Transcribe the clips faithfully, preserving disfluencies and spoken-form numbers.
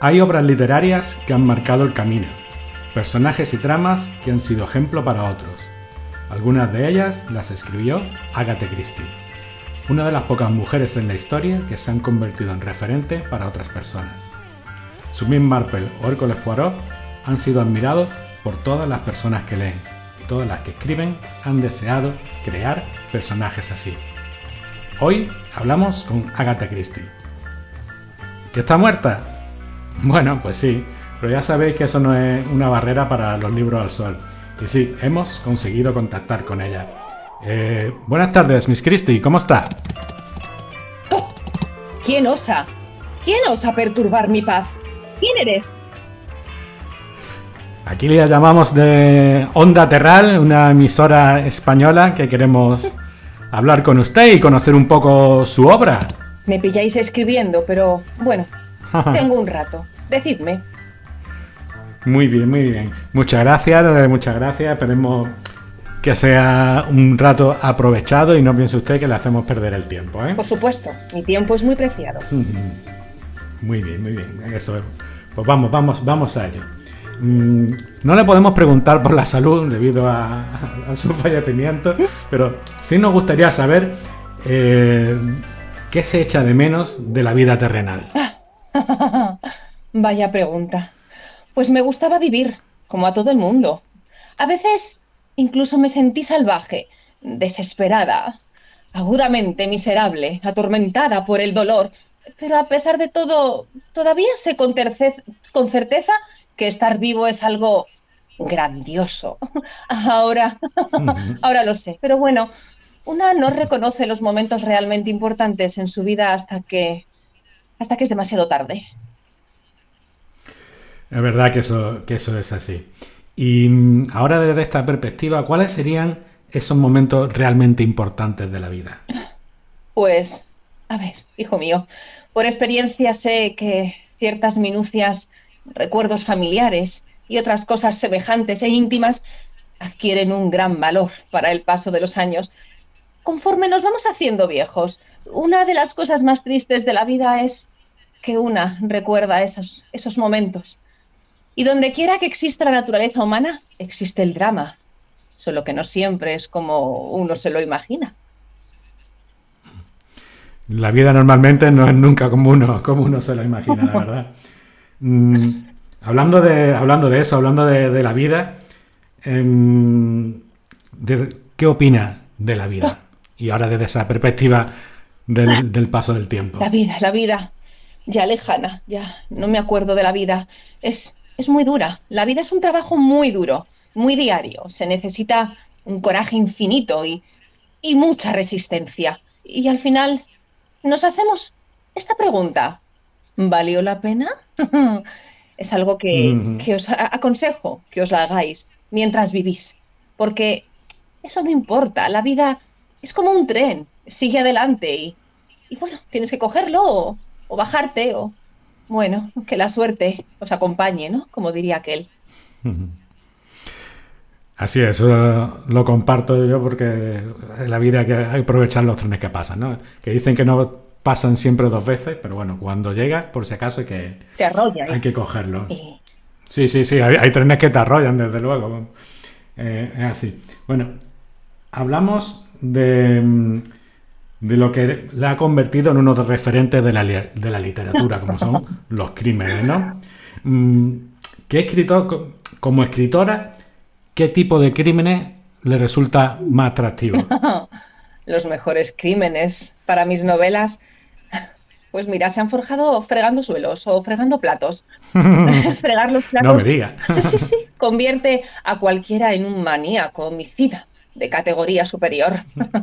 Hay obras literarias que han marcado el camino, personajes y tramas que han sido ejemplo para otros. Algunas de ellas las escribió Agatha Christie, una de las pocas mujeres en la historia que se han convertido en referente para otras personas. Sumin Marple o Hércules Poirot han sido admirados por todas las personas que leen, y todas las que escriben han deseado crear personajes así. Hoy hablamos con Agatha Christie. ¿Que está muerta? Bueno, pues sí, pero ya sabéis que eso no es una barrera para los libros al sol. Y sí, hemos conseguido contactar con ella. Eh, buenas tardes, Miss Christie, ¿cómo está? Oh, ¿quién osa? ¿Quién osa perturbar mi paz? ¿Quién eres? Aquí le llamamos de Onda Terral, una emisora española que queremos hablar con usted y conocer un poco su obra. Me pilláis escribiendo, pero bueno, tengo un rato. Decidme. Muy bien, muy bien. Muchas gracias, muchas gracias. Esperemos que sea un rato aprovechado y no piense usted que le hacemos perder el tiempo, ¿eh? Por supuesto, mi tiempo es muy preciado. Muy bien, muy bien. Eso es. Pues vamos, vamos, vamos a ello. No le podemos preguntar por la salud debido a, a su fallecimiento, pero sí nos gustaría saber eh, qué se echa de menos de la vida terrenal. Vaya pregunta. Pues me gustaba vivir, como a todo el mundo. A veces incluso me sentí salvaje, desesperada, agudamente miserable, atormentada por el dolor. Pero a pesar de todo, todavía sé con, terce- con certeza que estar vivo es algo grandioso. Ahora, ahora lo sé. Pero bueno, una no reconoce los momentos realmente importantes en su vida hasta que, hasta que es demasiado tarde. Es verdad que eso, que eso es así. Y ahora desde esta perspectiva, ¿cuáles serían esos momentos realmente importantes de la vida? Pues, a ver, hijo mío, por experiencia sé que ciertas minucias, recuerdos familiares y otras cosas semejantes e íntimas adquieren un gran valor para el paso de los años. Conforme nos vamos haciendo viejos, una de las cosas más tristes de la vida es que una recuerda esos, esos momentos. Y donde quiera que exista la naturaleza humana, existe el drama, solo que no siempre es como uno se lo imagina. La vida normalmente no es nunca como uno, como uno se lo imagina, la verdad. Mm, hablando, de, hablando de eso, hablando de, de la vida, eh, de, ¿qué opina de la vida? Y ahora desde esa perspectiva del, del paso del tiempo. La vida, la vida, ya lejana, ya no me acuerdo de la vida. Es, es muy dura. La vida es un trabajo muy duro, muy diario. Se necesita un coraje infinito y, y mucha resistencia. Y al final nos hacemos esta pregunta: ¿valió la pena? Es algo que, mm-hmm. que os aconsejo que os la hagáis mientras vivís, porque eso no importa. La vida es como un tren, sigue adelante y, y bueno, tienes que cogerlo o, o bajarte o, bueno, que la suerte os acompañe, ¿no? Como diría aquel. Así es, eso lo comparto yo porque en la vida hay que aprovechar los trenes que pasan, ¿no? Que dicen que no pasan siempre dos veces, pero bueno, cuando llega, por si acaso hay que, te arrolla, ¿eh? Hay que cogerlo. Sí, sí, sí, sí hay, hay trenes que te arrollan, desde luego. Eh, es así. Bueno, hablamos de, de lo que le ha convertido en uno de los referentes de la, de la literatura, como son los crímenes, ¿no? ¿Qué escritor, como escritora, qué tipo de crímenes le resulta más atractivo? Los mejores crímenes para mis novelas, pues mira, se han forjado fregando suelos o fregando platos. Fregar los platos. No me diga. Sí, sí, convierte a cualquiera en un maníaco homicida de categoría superior.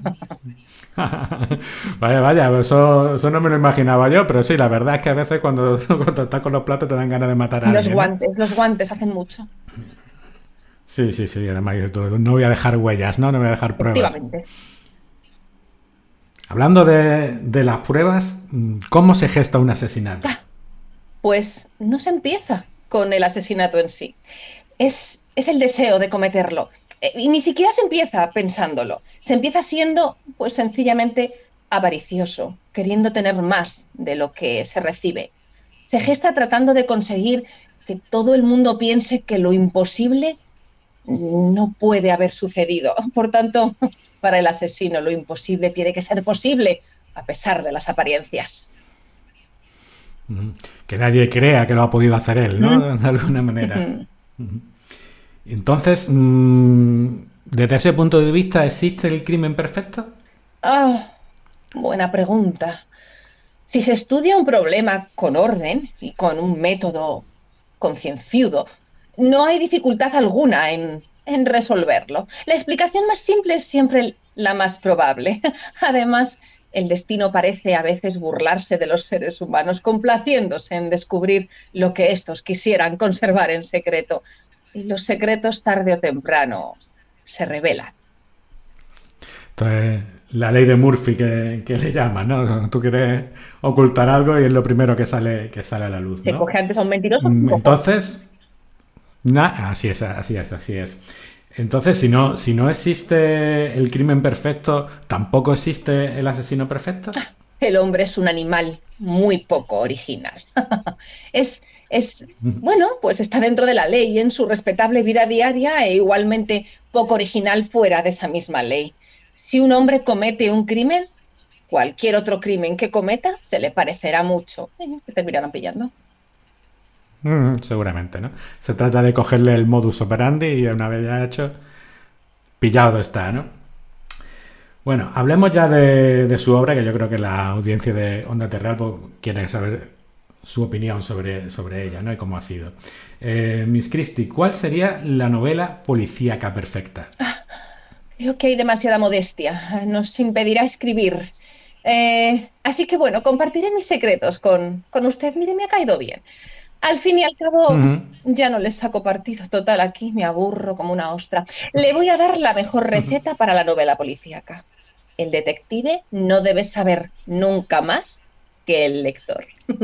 Vaya, vaya, eso, eso no me lo imaginaba yo, pero sí, la verdad es que a veces cuando, cuando estás con los platos te dan ganas de matar a los alguien. Los guantes, ¿no? Los guantes hacen mucho. Sí, sí, sí, además no voy a dejar huellas, ¿no? No voy a dejar pruebas. Efectivamente. Hablando de, de las pruebas, ¿cómo se gesta un asesinato? Pues no se empieza con el asesinato en sí. Es, es el deseo de cometerlo. Y ni siquiera se empieza pensándolo. Se empieza siendo, pues sencillamente, avaricioso, queriendo tener más de lo que se recibe. Se gesta tratando de conseguir que todo el mundo piense que lo imposible no puede haber sucedido. Por tanto, para el asesino lo imposible tiene que ser posible, a pesar de las apariencias. Que nadie crea que lo ha podido hacer él, ¿no? ¿Mm? De alguna manera. Entonces, desde ese punto de vista, ¿existe el crimen perfecto? Ah, buena pregunta. Si se estudia un problema con orden y con un método concienzudo, no hay dificultad alguna en, en resolverlo. La explicación más simple es siempre la más probable. Además, el destino parece a veces burlarse de los seres humanos, complaciéndose en descubrir lo que estos quisieran conservar en secreto. Y los secretos, tarde o temprano, se revelan. Entonces, la ley de Murphy que, que le llaman, ¿no? Tú quieres ocultar algo y es lo primero que sale, que sale a la luz, ¿no? Se coge antes a un mentiroso. Entonces, nah, así es, así es, así es. Entonces, si no, si no existe el crimen perfecto, ¿tampoco existe el asesino perfecto? El hombre es un animal muy poco original. es, es, bueno, pues está dentro de la ley en su respetable vida diaria e igualmente poco original fuera de esa misma ley. Si un hombre comete un crimen, cualquier otro crimen que cometa se le parecerá mucho. Te terminarán pillando. Mm, seguramente, ¿no? Se trata de cogerle el modus operandi y una vez ya hecho, pillado está, ¿no? Bueno, hablemos ya de, de su obra, que yo creo que la audiencia de Onda Terral pues, quiere saber su opinión sobre, sobre ella, ¿no? Y cómo ha sido. Eh, Miss Christie, ¿cuál sería la novela policíaca perfecta? Ah, creo que hay demasiada modestia. Nos impedirá escribir. Eh, así que bueno, compartiré mis secretos con, con usted. Mire, me ha caído bien. Al fin y al cabo, uh-huh. ya no les saco partido. Total, aquí me aburro como una ostra. Le voy a dar la mejor receta uh-huh. para la novela policíaca. El detective no debe saber nunca más que el lector.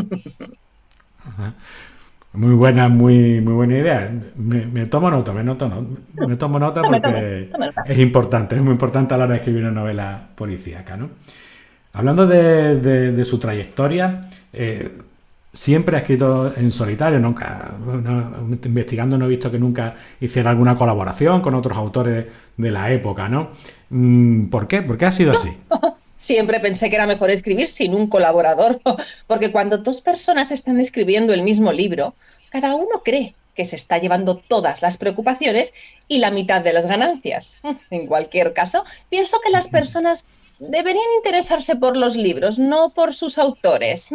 Uh-huh. Muy buena, muy, muy buena idea. Me, me tomo nota, me, noto, no, me tomo nota porque tome, tome nota. Es importante, es muy importante a la hora de escribir una novela policíaca, ¿no? Hablando de, de, de su trayectoria, eh, siempre ha escrito en solitario, nunca, no, investigando no he visto que nunca hiciera alguna colaboración con otros autores de la época, ¿no? ¿Por qué? ¿Por qué ha sido así? Siempre pensé que era mejor escribir sin un colaborador, porque cuando dos personas están escribiendo el mismo libro, cada uno cree que se está llevando todas las preocupaciones y la mitad de las ganancias. En cualquier caso, pienso que las personas deberían interesarse por los libros, no por sus autores.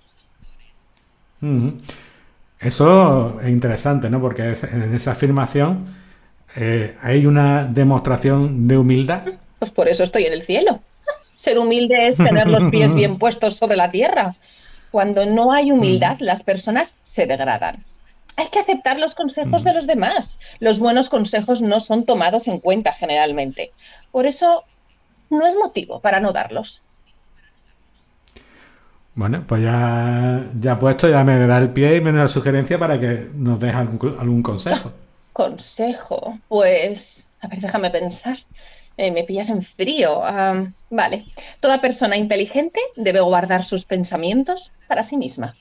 ¿Mm? Eso es interesante, ¿no? Porque en esa afirmación eh, hay una demostración de humildad. Pues por eso estoy en el cielo. Ser humilde es tener los pies bien puestos sobre la tierra. Cuando no hay humildad, las personas se degradan. Hay que aceptar los consejos de los demás. Los buenos consejos no son tomados en cuenta generalmente. Por eso no es motivo para no darlos. Bueno, pues ya, ya puesto, ya me da el pie y me da la sugerencia para que nos deje algún, algún consejo. ¿Consejo? Pues, a ver, déjame pensar. Eh, me pillas en frío. Uh, vale. Toda persona inteligente debe guardar sus pensamientos para sí misma.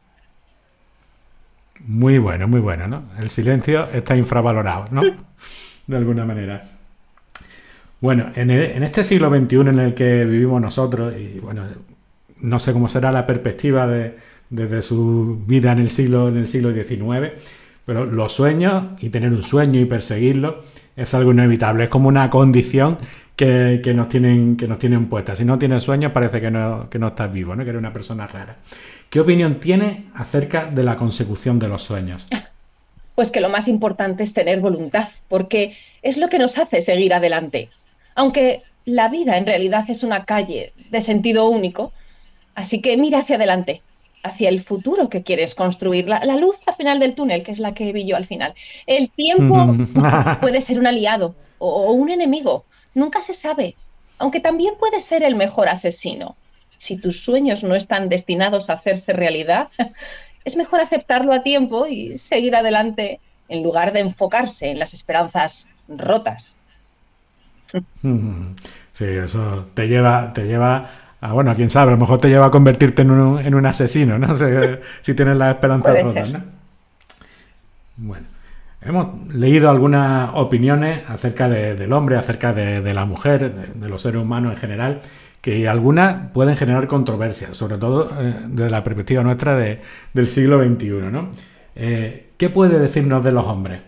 Muy bueno, muy bueno, ¿no? El silencio está infravalorado, ¿no? De alguna manera. Bueno, en, el, en este siglo veintiuno en el que vivimos nosotros, y bueno, no sé cómo será la perspectiva de, de, de su vida en el siglo, en el siglo diecinueve, pero los sueños y tener un sueño y perseguirlo es algo inevitable, es como una condición que, que, nos, tienen, que nos tienen puesta. Si no tienes sueños parece que no, que no estás vivo, ¿no? Que eres una persona rara. ¿Qué opinión tienes acerca de la consecución de los sueños? Pues que lo más importante es tener voluntad, porque es lo que nos hace seguir adelante. Aunque la vida en realidad es una calle de sentido único, así que mira hacia adelante, hacia el futuro que quieres construir, la, la luz al final del túnel, que es la que vi yo al final. El tiempo puede ser un aliado o, o un enemigo, nunca se sabe, aunque también puede ser el mejor asesino. Si tus sueños no están destinados a hacerse realidad, es mejor aceptarlo a tiempo y seguir adelante en lugar de enfocarse en las esperanzas rotas. Sí, eso te lleva, te lleva Ah, bueno, quién sabe, a lo mejor te lleva a convertirte en un, en un asesino, ¿no? Si, si tienes las esperanzas Puede rotas, ser. ¿no? Bueno, hemos leído algunas opiniones acerca de- del hombre, acerca de, de la mujer, de, de los seres humanos en general, que algunas pueden generar controversias, sobre todo eh, desde la perspectiva nuestra de- del siglo veintiuno, ¿no? Eh, ¿qué puede decirnos de los hombres?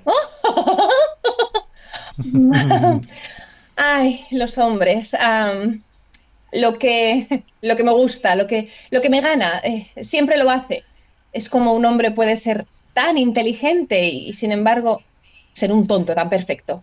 Ay, los hombres. Am, lo que, lo que me gusta, lo que, lo que me gana, eh, siempre lo hace. Es como un hombre puede ser tan inteligente y, sin embargo, ser un tonto tan perfecto.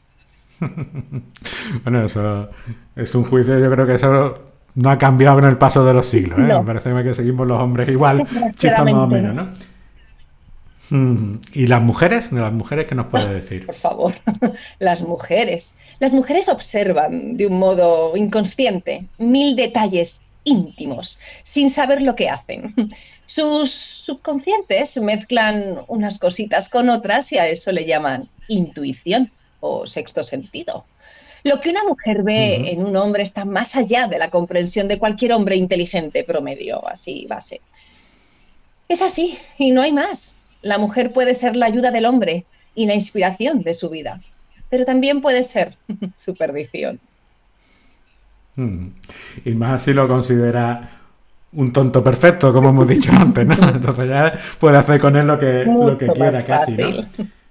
Bueno, eso es un juicio, yo creo que eso no ha cambiado con el paso de los siglos, ¿eh? Me No, parece que seguimos los hombres igual, chispas más o desgraciadamente menos, no. ¿no? Mm, ¿Y las mujeres? ¿De las mujeres qué nos puede Por decir? favor, las mujeres. Las mujeres observan de un modo inconsciente mil detalles íntimos, sin saber lo que hacen. Sus subconscientes mezclan unas cositas con otras y a eso le llaman intuición o sexto sentido. Lo que una mujer ve Ujú. en un hombre está más allá de la comprensión de cualquier hombre inteligente promedio, así base. Es así, y no hay más. La mujer puede ser la ayuda del hombre y la inspiración de su vida, pero también puede ser su perdición. Mm. Y más si lo considera un tonto perfecto, como hemos dicho antes, ¿no? Entonces ya puede hacer con él lo que, lo que Mucho más quiera casi, ¿no? fácil.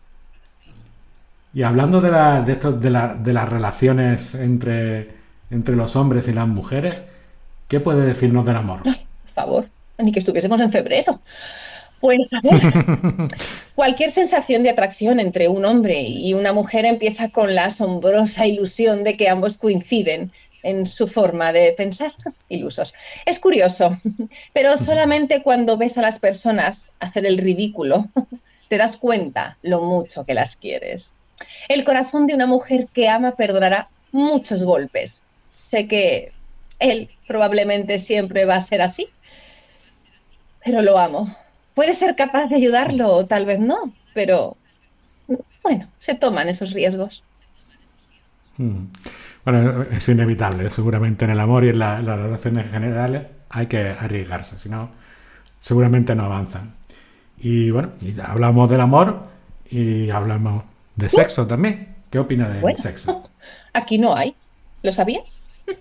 Y hablando de, la, de, esto, de, la, de las relaciones entre, entre los hombres y las mujeres, ¿qué puede decirnos del amor? Por favor, ni que estuviésemos en febrero. Pues a ver, cualquier sensación de atracción entre un hombre y una mujer empieza con la asombrosa ilusión de que ambos coinciden en su forma de pensar. Ilusos. Es curioso, pero solamente cuando ves a las personas hacer el ridículo te das cuenta lo mucho que las quieres. El corazón de una mujer que ama perdonará muchos golpes. Sé que él probablemente siempre va a ser así, pero lo amo. Puede ser capaz de ayudarlo o tal vez no, pero bueno, se toman esos riesgos. Mm. Bueno, es inevitable, seguramente en el amor y en, la, en las relaciones generales hay que arriesgarse, si no, seguramente no avanzan. Y bueno, y ya hablamos del amor y hablamos de sexo también. ¿Qué opina del Bueno, sexo? aquí no hay. ¿Lo sabías?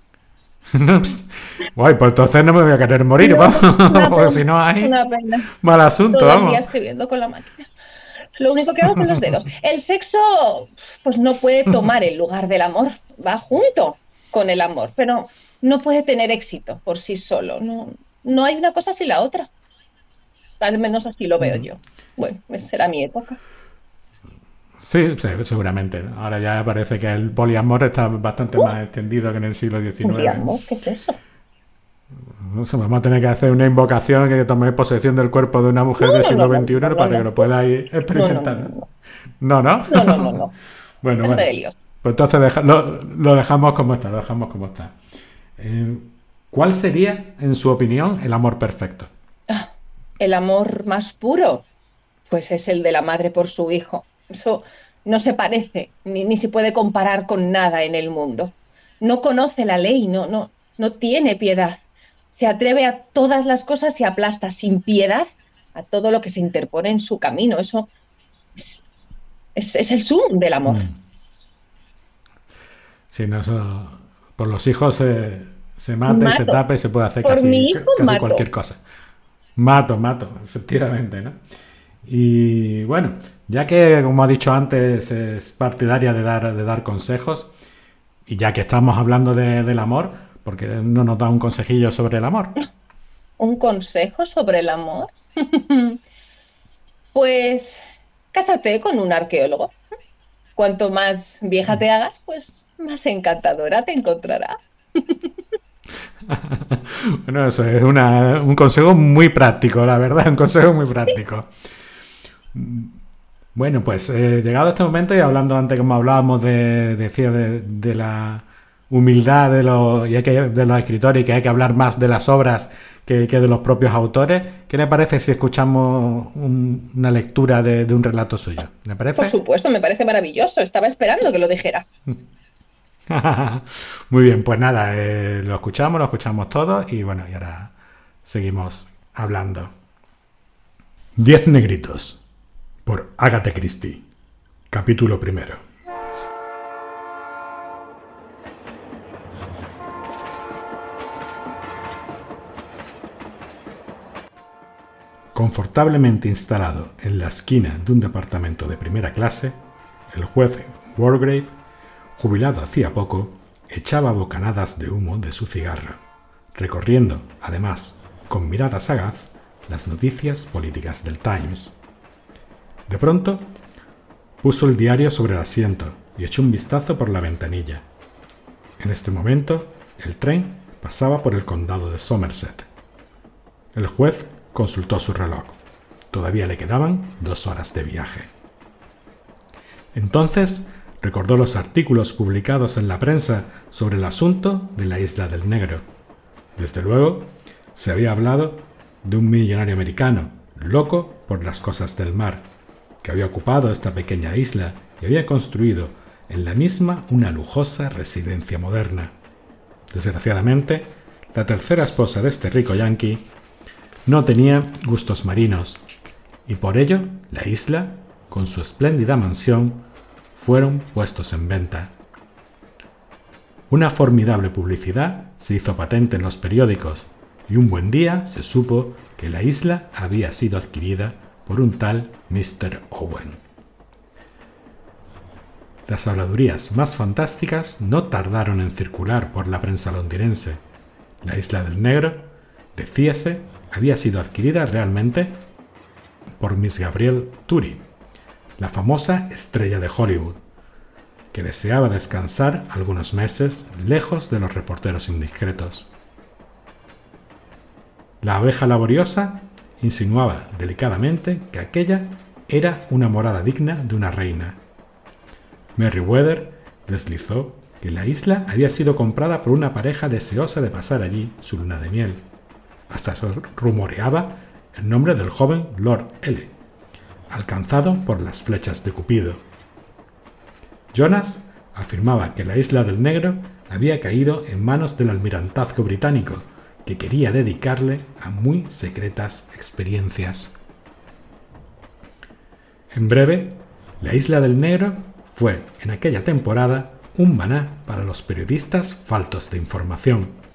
Guay, pues entonces no me voy a querer morir, No, vamos, una porque pena, si no hay una pena. mal asunto, Todo el día vamos. escribiendo con la máquina. Lo único que hago con los dedos. El sexo, pues no puede tomar el lugar del amor, va junto con el amor, pero no puede tener éxito por sí solo. No, no hay una cosa sin la otra. Al menos así lo veo yo. Bueno, esa será mi época. Sí, sí, seguramente. Ahora ya parece que el poliamor está bastante Uh, más extendido que en el siglo diecinueve. Julián, ¿qué es eso? No sé, vamos a tener que hacer una invocación que tome posesión del cuerpo de una No, mujer del no, no, siglo no, no, veintiuno no, para que no. lo pueda ir No, no, no, experimentando. no. No, ¿no? No, no, no, no. Bueno, Déjate bueno. de líos. Pues entonces deja- lo, lo dejamos como está, lo dejamos como está. Eh, ¿Cuál sería, en su opinión, el amor perfecto? Ah, el amor más puro, pues es el de la madre por su hijo. Eso no se parece, ni, ni se puede comparar con nada en el mundo. No conoce la ley, no, no, no tiene piedad. Se atreve a todas las cosas y aplasta sin piedad a todo lo que se interpone en su camino. Eso es, es, es el sumum del amor. Mm. Sí, no, eso, por los hijos se, se mata y se Mato. tapa y se puede hacer Por mi casi, hijo casi mato. cualquier cosa. Mato, mato, efectivamente, ¿no? Y bueno, ya que, como ha dicho antes, es partidaria de dar, de dar consejos, y ya que estamos hablando de- del amor, ¿por qué no nos da un consejillo sobre el amor? ¿Un consejo sobre el amor? Pues cásate con un arqueólogo. Cuanto más vieja te hagas, pues más encantadora te encontrará. Bueno, eso es una- un consejo muy práctico, la verdad, un consejo muy práctico. Bueno, pues eh, llegado a este momento y hablando antes, como hablábamos de, decía, de, de la humildad de los, y hay que- de los escritores y que hay que hablar más de las obras que, que de los propios autores, ¿qué le parece si escuchamos un- una lectura de, de un relato suyo? ¿Le Por parece? supuesto, me parece maravilloso. Estaba esperando que lo dijera. Muy bien, pues nada, eh, lo escuchamos, lo escuchamos todos y bueno, y ahora seguimos hablando. Diez negritos, por Agatha Christie, capítulo primero. Confortablemente instalado en la esquina de un departamento de primera clase, el juez Wargrave, jubilado hacía poco, echaba bocanadas de humo de su cigarro, recorriendo, además, con mirada sagaz, las noticias políticas del Times. De pronto, puso el diario sobre el asiento y echó un vistazo por la ventanilla. En este momento, el tren pasaba por el condado de Somerset. El juez consultó su reloj. Todavía le quedaban dos horas de viaje. Entonces recordó los artículos publicados en la prensa sobre el asunto de la Isla del Negro. Desde luego, se había hablado de un millonario americano, loco por las cosas del mar, que había ocupado esta pequeña isla y había construido en la misma una lujosa residencia moderna. Desgraciadamente, la tercera esposa de este rico yanqui no tenía gustos marinos, y por ello la isla, con su espléndida mansión, fueron puestos en venta. Una formidable publicidad se hizo patente en los periódicos, y un buen día se supo que la isla había sido adquirida por un tal mister Owen. Las habladurías más fantásticas no tardaron en circular por la prensa londinense. La Isla del Negro, decíase, había sido adquirida realmente por Miss Gabrielle Turi, la famosa estrella de Hollywood, que deseaba descansar algunos meses lejos de los reporteros indiscretos. La abeja laboriosa insinuaba delicadamente que aquella era una morada digna de una reina. Merryweather deslizó que la isla había sido comprada por una pareja deseosa de pasar allí su luna de miel. Hasta se rumoreaba el nombre del joven Lord L, alcanzado por las flechas de Cupido. Jonas afirmaba que la Isla del Negro había caído en manos del almirantazgo británico, que quería dedicarle a muy secretas experiencias. En breve, la Isla del Negro fue, en aquella temporada, un maná para los periodistas faltos de información.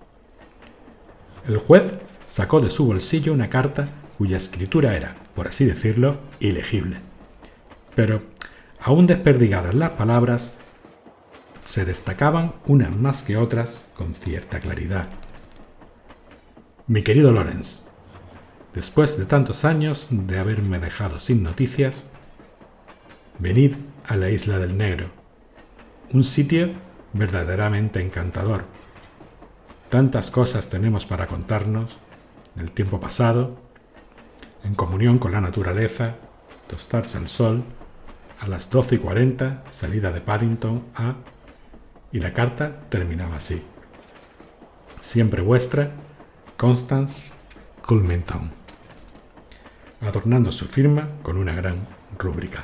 El juez sacó de su bolsillo una carta cuya escritura era, por así decirlo, ilegible. Pero, aún desperdigadas las palabras, se destacaban unas más que otras con cierta claridad. Mi querido Lawrence, después de tantos años de haberme dejado sin noticias, venid a la Isla del Negro, un sitio verdaderamente encantador. Tantas cosas tenemos para contarnos del tiempo pasado, en comunión con la naturaleza, tostarse al sol, a las doce y cuarenta, salida de Paddington a... Y la carta terminaba así. Siempre vuestra, Constance Culmenton, adornando su firma con una gran rúbrica.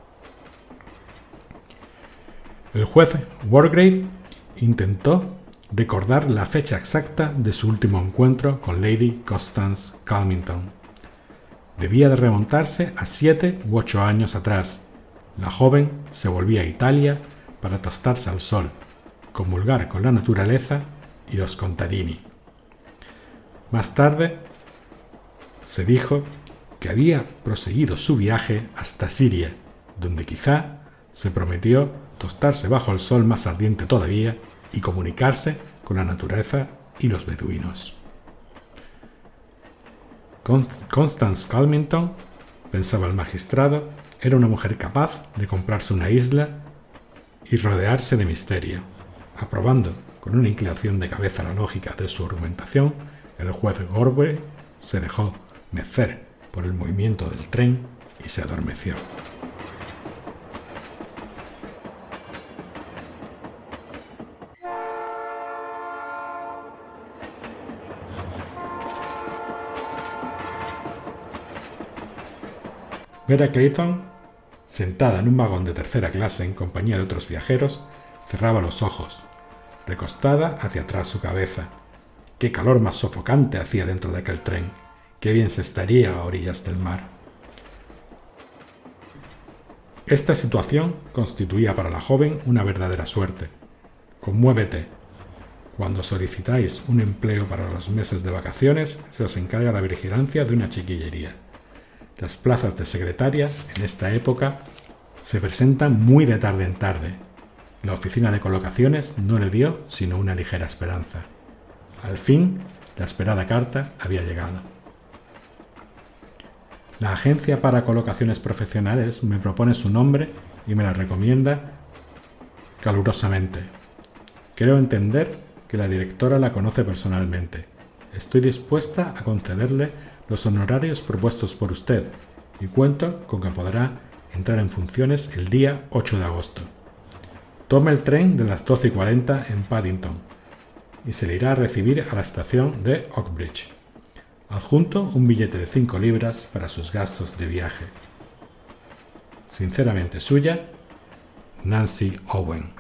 El juez Wargrave intentó recordar la fecha exacta de su último encuentro con Lady Constance Culmenton. Debía de remontarse a siete u ocho años atrás. La joven se volvía a Italia para tostarse al sol, comulgar con la naturaleza y los contadini. Más tarde, se dijo que había proseguido su viaje hasta Siria, donde quizá se prometió tostarse bajo el sol más ardiente todavía y comunicarse con la naturaleza y los beduinos. Constance Culmenton, pensaba el magistrado, era una mujer capaz de comprarse una isla y rodearse de misterio. Aprobando con una inclinación de cabeza la lógica de su argumentación, el juez Wargrave se dejó mecer por el movimiento del tren y se adormeció. Vera Clayton, sentada en un vagón de tercera clase en compañía de otros viajeros, cerraba los ojos, recostada hacia atrás su cabeza. Qué calor más sofocante hacía dentro de aquel tren. Qué bien se estaría a orillas del mar. Esta situación constituía para la joven una verdadera suerte. Conmuévete. Cuando solicitáis un empleo para los meses de vacaciones, se os encarga la vigilancia de una chiquillería. Las plazas de secretaria, en esta época, se presentan muy de tarde en tarde. La oficina de colocaciones no le dio sino una ligera esperanza. Al fin, la esperada carta había llegado. La agencia para colocaciones profesionales me propone su nombre y me la recomienda calurosamente. Creo entender que la directora la conoce personalmente. Estoy dispuesta a concederle los honorarios propuestos por usted y cuento con que podrá entrar en funciones el día ocho de agosto. Tome el tren de las doce y cuarenta en Paddington y se le irá a recibir a la estación de Oakbridge. Adjunto un billete de cinco libras para sus gastos de viaje. Sinceramente suya, Nancy Owen.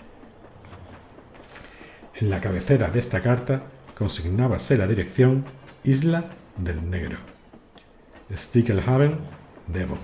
En la cabecera de esta carta consignábase la dirección Isla del Negro, Stickelhaven, Devon.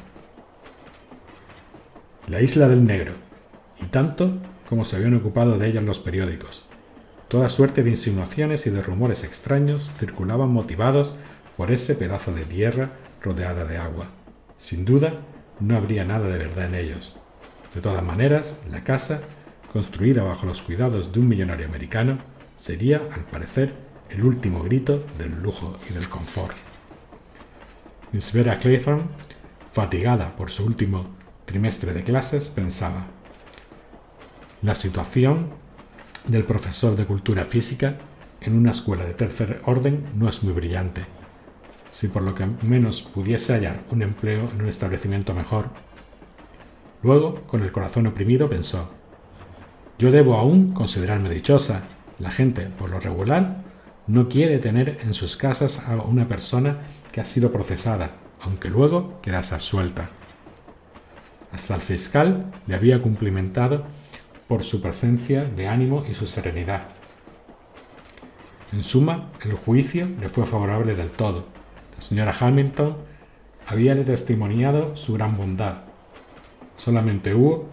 La Isla del Negro, y tanto como se habían ocupado de ella los periódicos. Toda suerte de insinuaciones y de rumores extraños circulaban motivados por ese pedazo de tierra rodeada de agua. Sin duda, no habría nada de verdad en ellos. De todas maneras, la casa, construida bajo los cuidados de un millonario americano, sería, al parecer, el último grito del lujo y del confort. Miss Vera Claythorne, fatigada por su último trimestre de clases, pensaba: la situación del profesor de cultura física en una escuela de tercer orden no es muy brillante. Si por lo que menos pudiese hallar un empleo en un establecimiento mejor. Luego, con el corazón oprimido, pensó: yo debo aún considerarme dichosa. La gente, por lo regular, no quiere tener en sus casas a una persona que ha sido procesada, aunque luego quedase absuelta. Hasta el fiscal le había cumplimentado por su presencia de ánimo y su serenidad. En suma, el juicio le fue favorable del todo. La señora Hamilton habíale testimoniado su gran bondad. Solamente Hugo,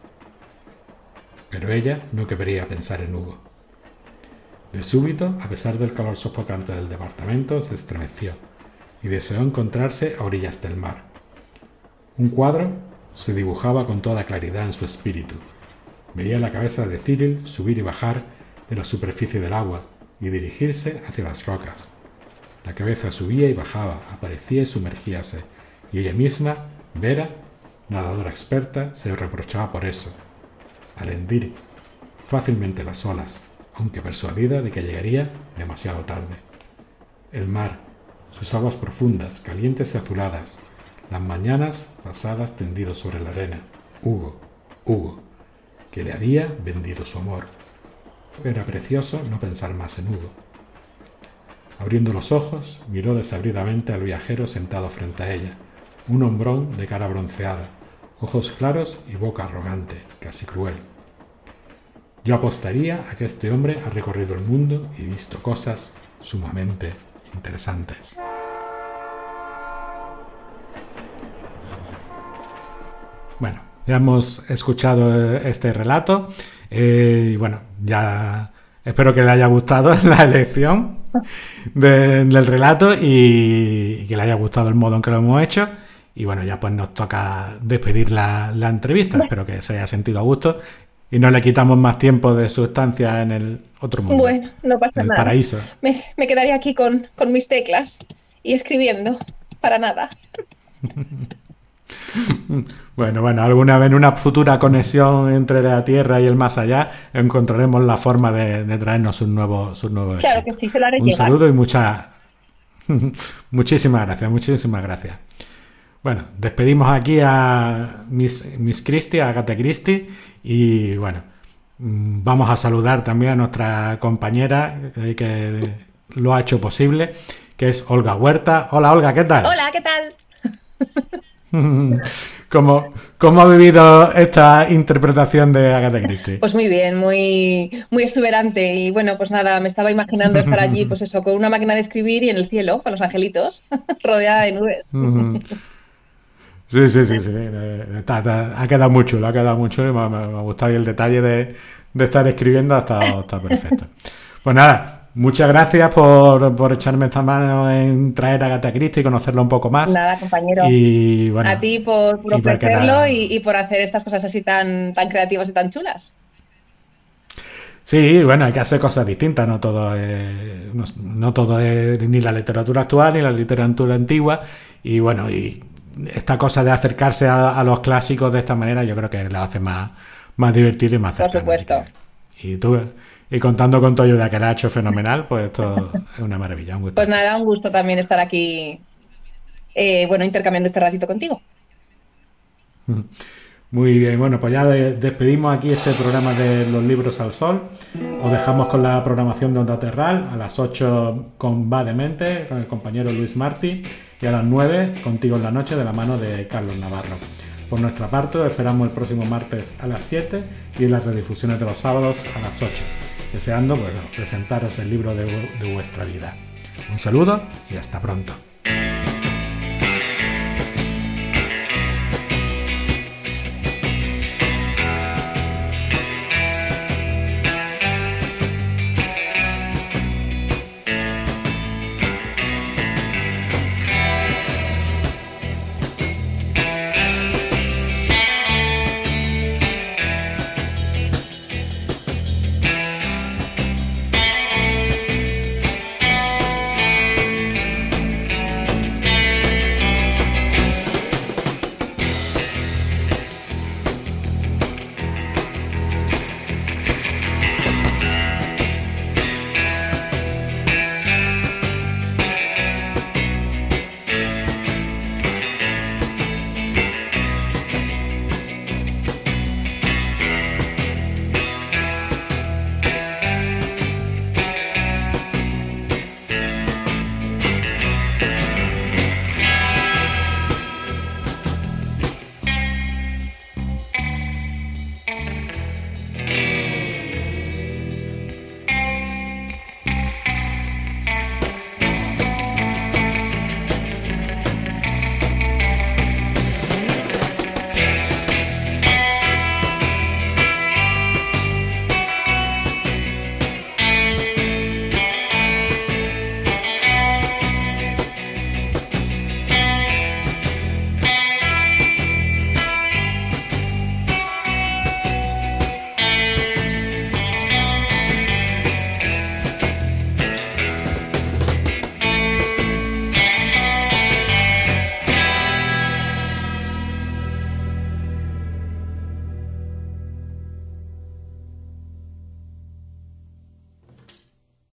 pero ella no quería pensar en Hugo. De súbito, a pesar del calor sofocante del departamento, se estremeció y deseó encontrarse a orillas del mar. Un cuadro se dibujaba con toda claridad en su espíritu. Veía la cabeza de Cyril subir y bajar de la superficie del agua y dirigirse hacia las rocas. La cabeza subía y bajaba, aparecía y sumergíase, y ella misma, Vera, nadadora experta, se reprochaba por eso. Al hendir fácilmente las olas, aunque persuadida de que llegaría demasiado tarde. El mar, sus aguas profundas, calientes y azuladas, las mañanas pasadas tendidos sobre la arena. Hugo, Hugo, que le había vendido su amor. Era precioso no pensar más en Hugo. Abriendo los ojos, miró desabridamente al viajero sentado frente a ella, un hombrón de cara bronceada, ojos claros y boca arrogante, casi cruel. Yo apostaría a que este hombre ha recorrido el mundo y visto cosas sumamente interesantes. Bueno, ya hemos escuchado este relato eh, y bueno, ya espero que le haya gustado la elección de, del relato y, y que le haya gustado el modo en que lo hemos hecho. Y bueno, ya pues nos toca despedir la, la entrevista. Bueno. Espero que se haya sentido a gusto y no le quitamos más tiempo de su estancia en el otro mundo. Bueno, no pasa en el nada. Paraíso. Me, me quedaría aquí con, con mis teclas y escribiendo, para nada. Bueno, bueno, alguna vez en una futura conexión entre la Tierra y el más allá encontraremos la forma de, de traernos un nuevo, un nuevo Claro equipo. que sí, se lo haré Un llegar. saludo y muchas muchísimas gracias, muchísimas gracias. Bueno, despedimos aquí a Miss, Miss Christie, a Agatha Christie, y bueno, vamos a saludar también a nuestra compañera eh, que lo ha hecho posible, que es Olga Huerta. Hola Olga, ¿qué tal? Hola, ¿qué tal? ¿Cómo, ¿Cómo ha vivido esta interpretación de Agatha Christie? Pues muy bien, muy, muy exuberante. Y bueno, pues nada, me estaba imaginando estar allí, pues eso, con una máquina de escribir y en el cielo, con los angelitos, rodeada de nubes. Sí, sí, sí, sí. Está, está, ha quedado muy chulo, ha quedado muy chulo y me, me, me ha gustado y el detalle de, de estar escribiendo ha estado, está perfecto. Pues nada, muchas gracias por, por echarme esta mano en traer a Agatha Christie y conocerla un poco más. Nada, compañero. Y bueno, a ti por, por y ofrecerlo la... y, y por hacer estas cosas así tan, tan creativas y tan chulas. Sí, bueno, hay que hacer cosas distintas, no todo es, no, no todo es ni la literatura actual ni la literatura antigua, y bueno, y esta cosa de acercarse a, a los clásicos de esta manera yo creo que la hace más, más divertido y más cercano. Por supuesto. Que, y tú, y contando con tu ayuda, que la ha hecho fenomenal, pues esto es una maravilla, un gusto. Pues nada, un gusto también estar aquí, eh, bueno, intercambiando este ratito contigo. Muy bien, bueno, pues ya de, despedimos aquí este programa de Los Libros al Sol. Os dejamos con la programación de Onda Terral a las ocho con Va de Mente, con el compañero Luis Martí, y a las nueve Contigo en la Noche, de la mano de Carlos Navarro. Por nuestra parte, os esperamos el próximo martes a las siete y en las redifusiones de los sábados a las ocho, deseando, bueno, presentaros el libro de, de vuestra vida. Un saludo y hasta pronto.